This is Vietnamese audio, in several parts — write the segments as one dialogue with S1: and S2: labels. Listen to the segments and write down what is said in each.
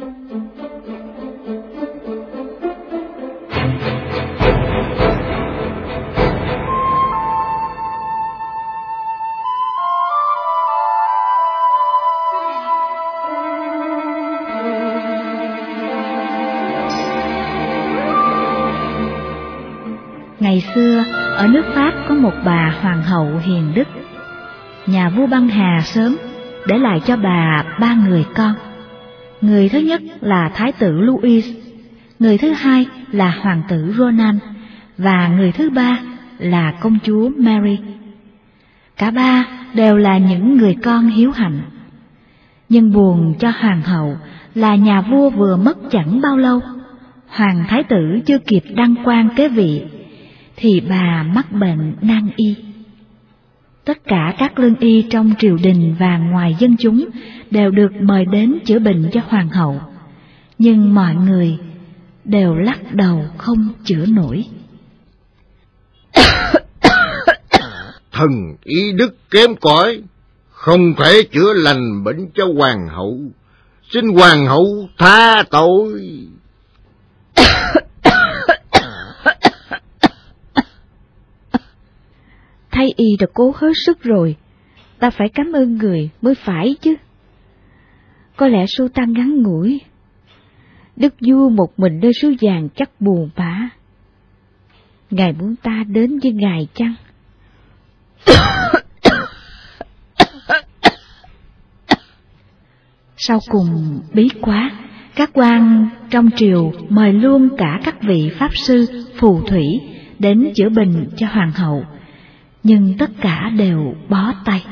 S1: Ngày xưa, ở nước Pháp có một bà hoàng hậu hiền đức. Nhà vua băng hà sớm, để lại cho bà 3 người con. Người thứ nhất là thái tử Louis, người thứ hai là hoàng tử Ronan, và người thứ ba là công chúa Mary. Cả ba đều là những người con hiếu hạnh. Nhưng buồn cho hoàng hậu là nhà vua vừa mất chẳng bao lâu, hoàng thái tử chưa kịp đăng quang kế vị, thì bà mắc bệnh nan y. Tất cả các lương y trong triều đình và ngoài dân chúng đều được mời đến chữa bệnh cho hoàng hậu, nhưng mọi người đều lắc đầu không chữa nổi.
S2: Thần y đức kém cỏi, không thể chữa lành bệnh cho hoàng hậu, xin hoàng hậu tha tội.
S3: Thái y đã cố hết sức rồi, ta phải cảm ơn người mới phải chứ. Có lẽ số ta ngắn ngủi, đức vua một mình nơi xứ vàng chắc buồn bã. Ngài muốn ta đến với ngài chăng?
S1: Sau cùng bí quá, các quan trong triều mời luôn cả các vị pháp sư, phù thủy đến chữa bệnh cho hoàng hậu, nhưng tất cả đều bó tay.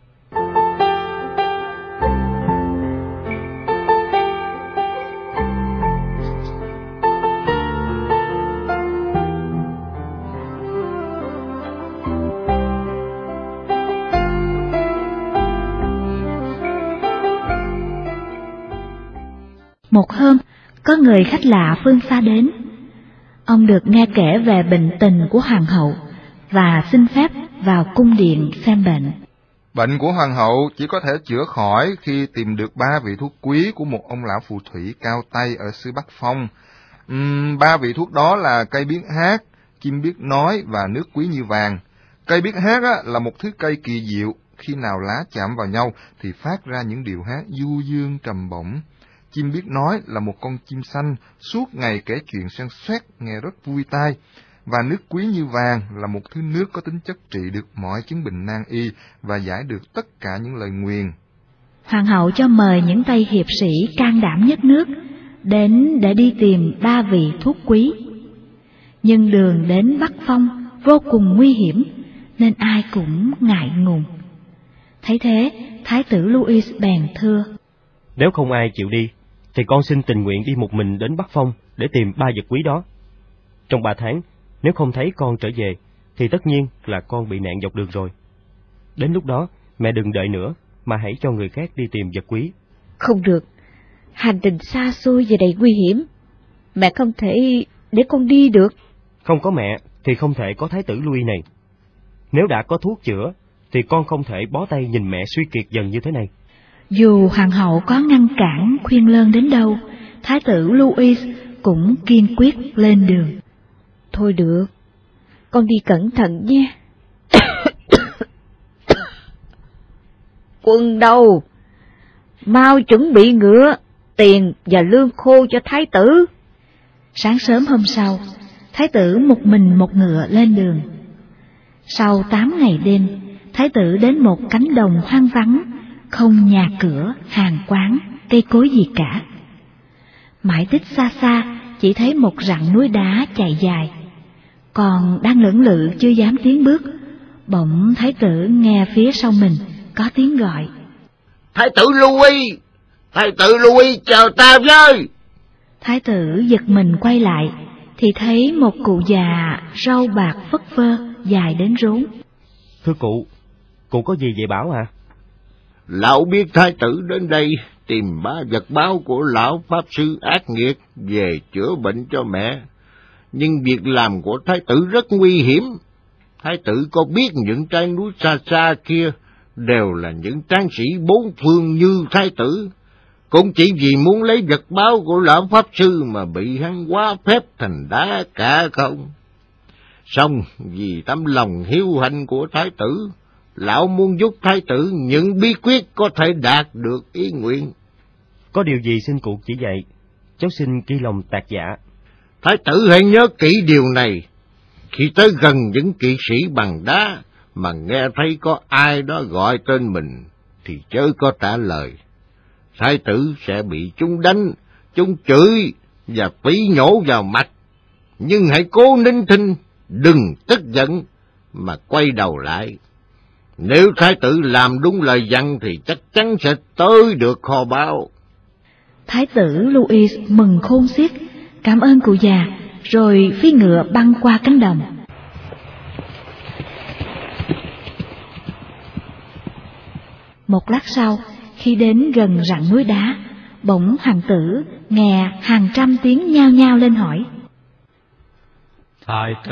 S1: Một hôm, có người khách lạ phương xa đến. Ông được nghe kể về bệnh tình của hoàng hậu và xin phép vào cung điện xem bệnh.
S4: Bệnh của hoàng hậu chỉ có thể chữa khỏi khi tìm được 3 vị thuốc quý của một ông lão phù thủy cao tay ở xứ Bắc Phong. 3 vị thuốc đó là cây biết hát, chim biết nói và nước quý như vàng. Cây biết hát là một thứ cây kỳ diệu, khi nào lá chạm vào nhau thì phát ra những điệu hát du dương trầm bổng. Chim biết nói là một con chim xanh, suốt ngày kể chuyện xoen xoét, nghe rất vui tai. Và nước quý như vàng là một thứ nước có tính chất trị được mọi chứng bệnh nan y và giải được tất cả những lời nguyền.
S1: Hoàng hậu cho mời những tay hiệp sĩ can đảm nhất nước đến để đi tìm 3 vị thuốc quý. Nhưng đường đến Bắc Phong vô cùng nguy hiểm, nên ai cũng ngại ngùng. Thấy thế, thái tử Louis bèn thưa:
S5: Nếu không ai chịu đi, thì con xin tình nguyện đi một mình đến Bắc Phong để tìm 3 vật quý đó. Trong 3 tháng, nếu không thấy con trở về, thì tất nhiên là con bị nạn dọc đường rồi. Đến lúc đó, mẹ đừng đợi nữa, mà hãy cho người khác đi tìm vật quý.
S3: Không được, hành trình xa xôi và đầy nguy hiểm, mẹ không thể để con đi được.
S5: Không có mẹ, thì không thể có thái tử Louis này. Nếu đã có thuốc chữa, thì con không thể bó tay nhìn mẹ suy kiệt dần như thế này.
S1: Dù hoàng hậu có ngăn cản khuyên lơn đến đâu, thái tử Louis cũng kiên quyết lên đường.
S3: Thôi được, con đi cẩn thận nha. Quân đâu? Mau chuẩn bị ngựa, tiền và lương khô cho thái tử.
S1: Sáng sớm hôm sau, thái tử một mình một ngựa lên đường. Sau 8 ngày đêm, thái tử đến một cánh đồng hoang vắng, không nhà cửa, hàng quán, cây cối gì cả. Mãi tích xa xa, chỉ thấy một rặng núi đá chạy dài. Còn đang lưỡng lự chưa dám tiến bước, bỗng thái tử nghe phía sau mình có tiếng gọi:
S2: Thái tử Louis! Thái tử Louis chào ta với!
S1: Thái tử giật mình quay lại, thì thấy một cụ già râu bạc phất phơ dài đến rốn.
S5: Thưa cụ có gì vậy bảo à?
S2: Lão biết thái tử đến đây tìm 3 vật báo của lão pháp sư ác nghiệt về chữa bệnh cho mẹ. Nhưng việc làm của thái tử rất nguy hiểm. Thái tử có biết những trái núi xa xa kia đều là những tráng sĩ 4 phương như thái tử. cũng chỉ vì muốn lấy vật báo của lão pháp sư mà bị hắn hóa phép thành đá cả không. Song vì tấm lòng hiếu hạnh của thái tử, lão muốn giúp thái tử những bí quyết có thể đạt được ý nguyện.
S5: Có điều gì xin cụ chỉ dạy, cháu xin ghi lòng tạc dạ.
S2: Thái tử hãy nhớ kỹ điều này, khi tới gần những kỵ sĩ bằng đá mà nghe thấy có ai đó gọi tên mình, thì chớ có trả lời. Thái tử sẽ bị chúng đánh, chúng chửi và phỉ nhổ vào mặt. Nhưng hãy cố nín thinh, đừng tức giận, mà quay đầu lại. Nếu thái tử làm đúng lời dặn thì chắc chắn sẽ tới được kho báu.
S1: Thái tử Louis mừng khôn xiết, cảm ơn cụ già, rồi phi ngựa băng qua cánh đồng. Một lát sau, khi đến gần rặng núi đá, bỗng hoàng tử nghe hàng trăm tiếng nhao nhao lên hỏi:
S6: Thái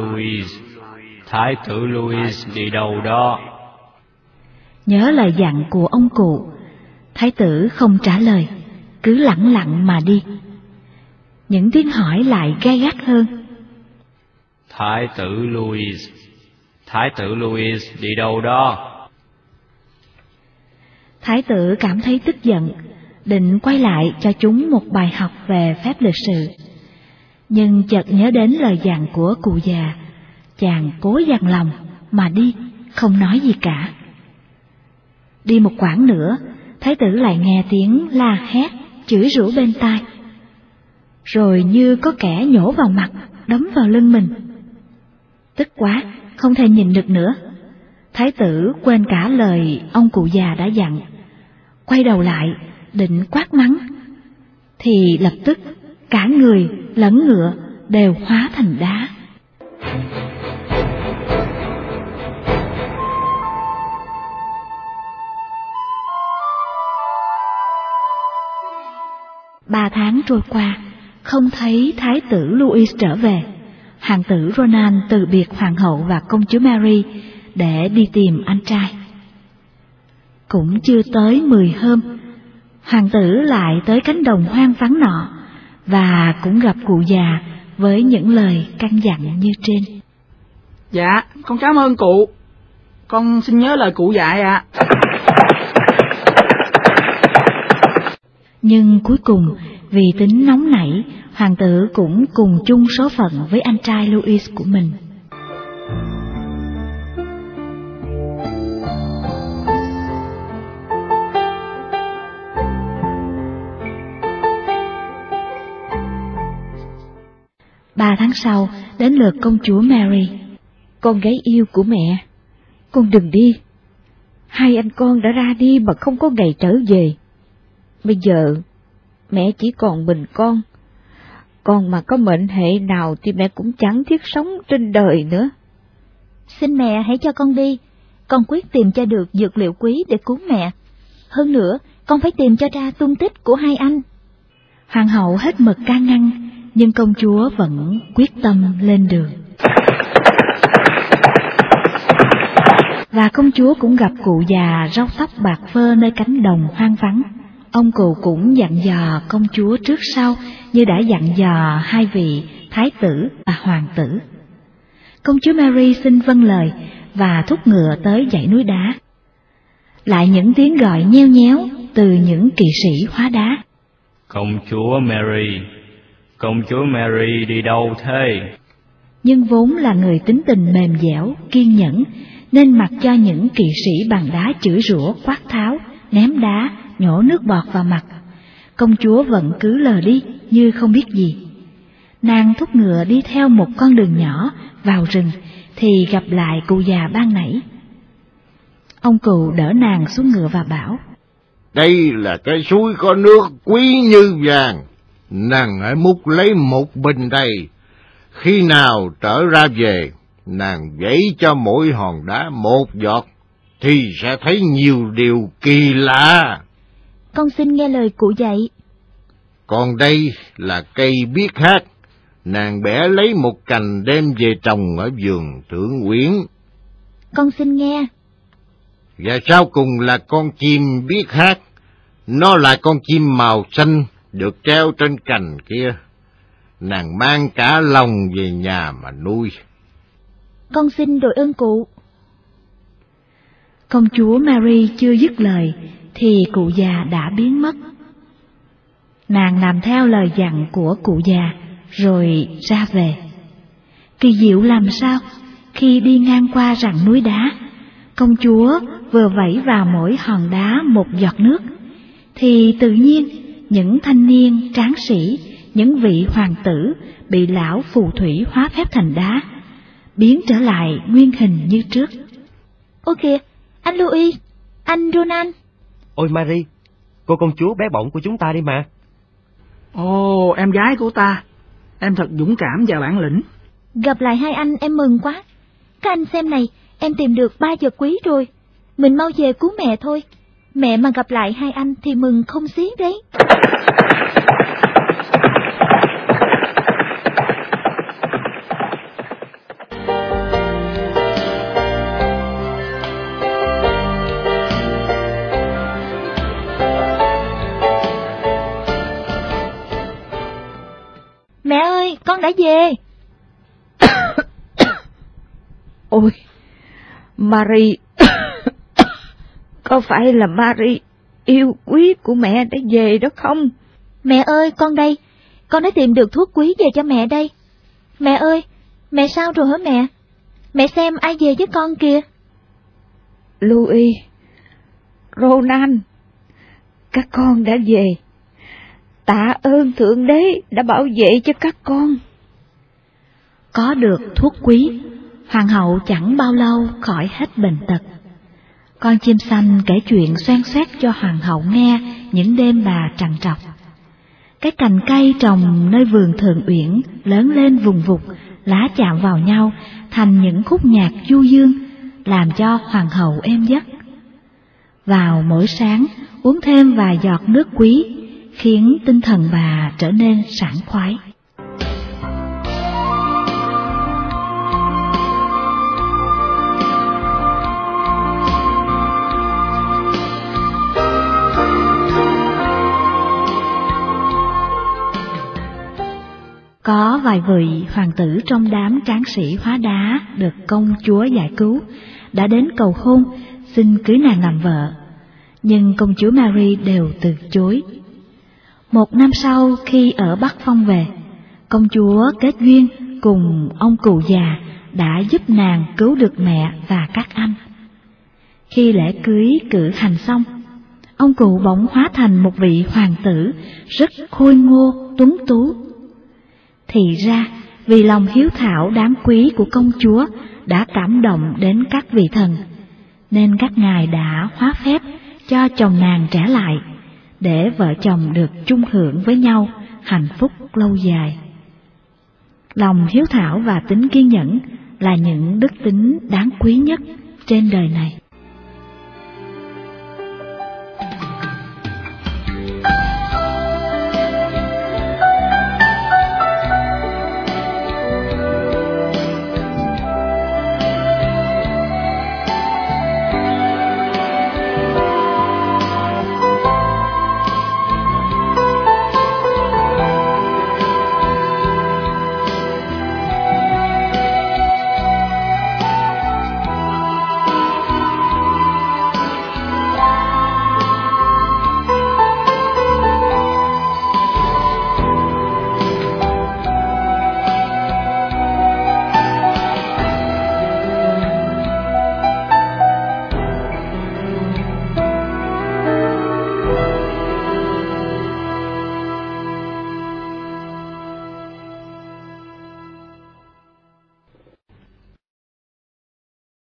S6: tử Louis đi đâu đó?
S1: Nhớ lời dặn của ông cụ, thái tử không trả lời, cứ lẳng lặng mà đi. Những tiếng hỏi lại gay gắt hơn:
S6: Thái tử Louis đi đâu đó?
S1: Thái tử cảm thấy tức giận, định quay lại cho chúng một bài học về phép lịch sự. Nhưng chợt nhớ đến lời dặn của cụ già, chàng cố dằn lòng mà đi, không nói gì cả. Đi một quãng nữa, thái tử lại nghe tiếng la hét, chửi rủa bên tai. Rồi như có kẻ nhổ vào mặt, đấm vào lưng mình. Tức quá, không thể nhìn được nữa. Thái tử quên cả lời ông cụ già đã dặn, quay đầu lại định quát mắng, thì lập tức cả người lẫn ngựa đều hóa thành đá. Ba tháng trôi qua, không thấy thái tử Louis trở về. Hoàng tử Ronan từ biệt hoàng hậu và công chúa Mary để đi tìm anh trai. Cũng chưa tới 10 hôm, hoàng tử lại tới cánh đồng hoang vắng nọ, và cũng gặp cụ già với những lời căn dặn như trên.
S7: Dạ, con cảm ơn cụ. Con xin nhớ lời cụ dạy ạ.
S1: Nhưng cuối cùng, vì tính nóng nảy, hoàng tử cũng cùng chung số phận với anh trai Louis của mình. Ba tháng sau, đến lượt công chúa Mary.
S3: Con gái yêu của mẹ, con đừng đi. Hai anh con đã ra đi mà không có ngày trở về. Bây giờ, mẹ chỉ còn mình con mà có mệnh hệ nào thì mẹ cũng chẳng thiết sống trên đời nữa.
S8: Xin mẹ hãy cho con đi, con quyết tìm cho được dược liệu quý để cứu mẹ. Hơn nữa, con phải tìm cho ra tung tích của hai anh.
S1: Hoàng hậu hết mực can ngăn, nhưng công chúa vẫn quyết tâm lên đường. Và công chúa cũng gặp cụ già râu tóc bạc phơ nơi cánh đồng hoang vắng. Ông cụ cũng dặn dò công chúa trước sau như đã dặn dò hai vị thái tử và hoàng tử. Công chúa Mary xin vâng lời và thúc ngựa tới dãy núi đá. Lại những tiếng gọi nheo nhéo từ những kỵ sĩ hóa đá.
S6: Công chúa Mary đi đâu thế?
S1: Nhưng vốn là người tính tình mềm dẻo, kiên nhẫn, nên mặc cho những kỵ sĩ bằng đá chửi rủa, quát tháo, ném đá, nhổ nước bọt vào mặt. Công chúa vẫn cứ lờ đi như không biết gì. Nàng thúc ngựa đi theo một con đường nhỏ vào rừng thì gặp lại cụ già ban nãy. Ông cụ đỡ nàng xuống ngựa và bảo:
S2: Đây là cái suối có nước quý như vàng, nàng hãy múc lấy một bình đây. Khi nào trở ra về, nàng vẩy cho mỗi hòn đá một giọt, thì sẽ thấy nhiều điều kỳ lạ.
S8: Con xin nghe lời cụ dạy.
S2: Còn đây là cây biếc hát, nàng bẻ lấy một cành đem về trồng ở vườn Thượng Uyển.
S8: Con xin nghe.
S2: Và sau cùng là con chim biếc hát, Nó là con chim màu xanh được treo trên cành kia. Nàng mang cả lồng về nhà mà nuôi.
S8: Con xin đội ơn cụ.
S1: Công chúa Mary chưa dứt lời thì cụ già đã biến mất. Nàng làm theo lời dặn của cụ già rồi ra về. Kỳ diệu làm sao, khi đi ngang qua rặng núi đá, công chúa vừa vẩy vào mỗi hòn đá một giọt nước, thì tự nhiên những thanh niên tráng sĩ, những vị hoàng tử bị lão phù thủy hóa phép thành đá, biến trở lại nguyên hình như trước.
S8: Ôi kìa, anh Louis, anh Ronan.
S5: Ôi Marie, cô công chúa bé bỏng của chúng ta đi mà.
S7: Ồ, em gái của ta, em thật dũng cảm và bản lĩnh.
S8: Gặp lại hai anh em mừng quá. Các anh xem này, em tìm được 3 vật quý rồi. Mình mau về cứu mẹ thôi. Mẹ mà gặp lại hai anh thì mừng không xiết đấy. Mẹ ơi, con đã về.
S3: Ôi, Marie, có phải là Marie yêu quý của mẹ đã về đó không?
S8: Mẹ ơi, con đây, con đã tìm được thuốc quý về cho mẹ đây. Mẹ ơi, mẹ sao rồi hả mẹ? Mẹ xem ai về với con kìa.
S3: Louis, Ronan, các con đã về. Tạ ơn Thượng Đế đã bảo vệ cho các con.
S1: Có được thuốc quý, hoàng hậu chẳng bao lâu khỏi hết bệnh tật. Con chim xanh kể chuyện xoan xoét cho hoàng hậu nghe những đêm bà trằn trọc. Cái cành cây trồng nơi vườn Thượng Uyển lớn lên vùng vụt, lá chạm vào nhau thành những khúc nhạc du dương, làm cho hoàng hậu êm giấc. Vào mỗi sáng uống thêm vài giọt nước quý, khiến tinh thần bà trở nên sảng khoái. Có vài vị hoàng tử trong đám tráng sĩ hóa đá được công chúa giải cứu đã đến cầu hôn, xin cưới nàng làm vợ, nhưng công chúa Mary đều từ chối. Một năm sau, khi ở Bắc Phong về, công chúa kết duyên cùng ông cụ già đã giúp nàng cứu được mẹ và các anh. Khi lễ cưới cử hành xong, ông cụ bỗng hóa thành một vị hoàng tử rất khôi ngô, tuấn tú. Thì ra, vì lòng hiếu thảo đáng quý của công chúa đã cảm động đến các vị thần, nên các ngài đã hóa phép cho chồng nàng trả lại, để vợ chồng được chung hưởng với nhau hạnh phúc lâu dài. Lòng hiếu thảo và tính kiên nhẫn là những đức tính đáng quý nhất trên đời này.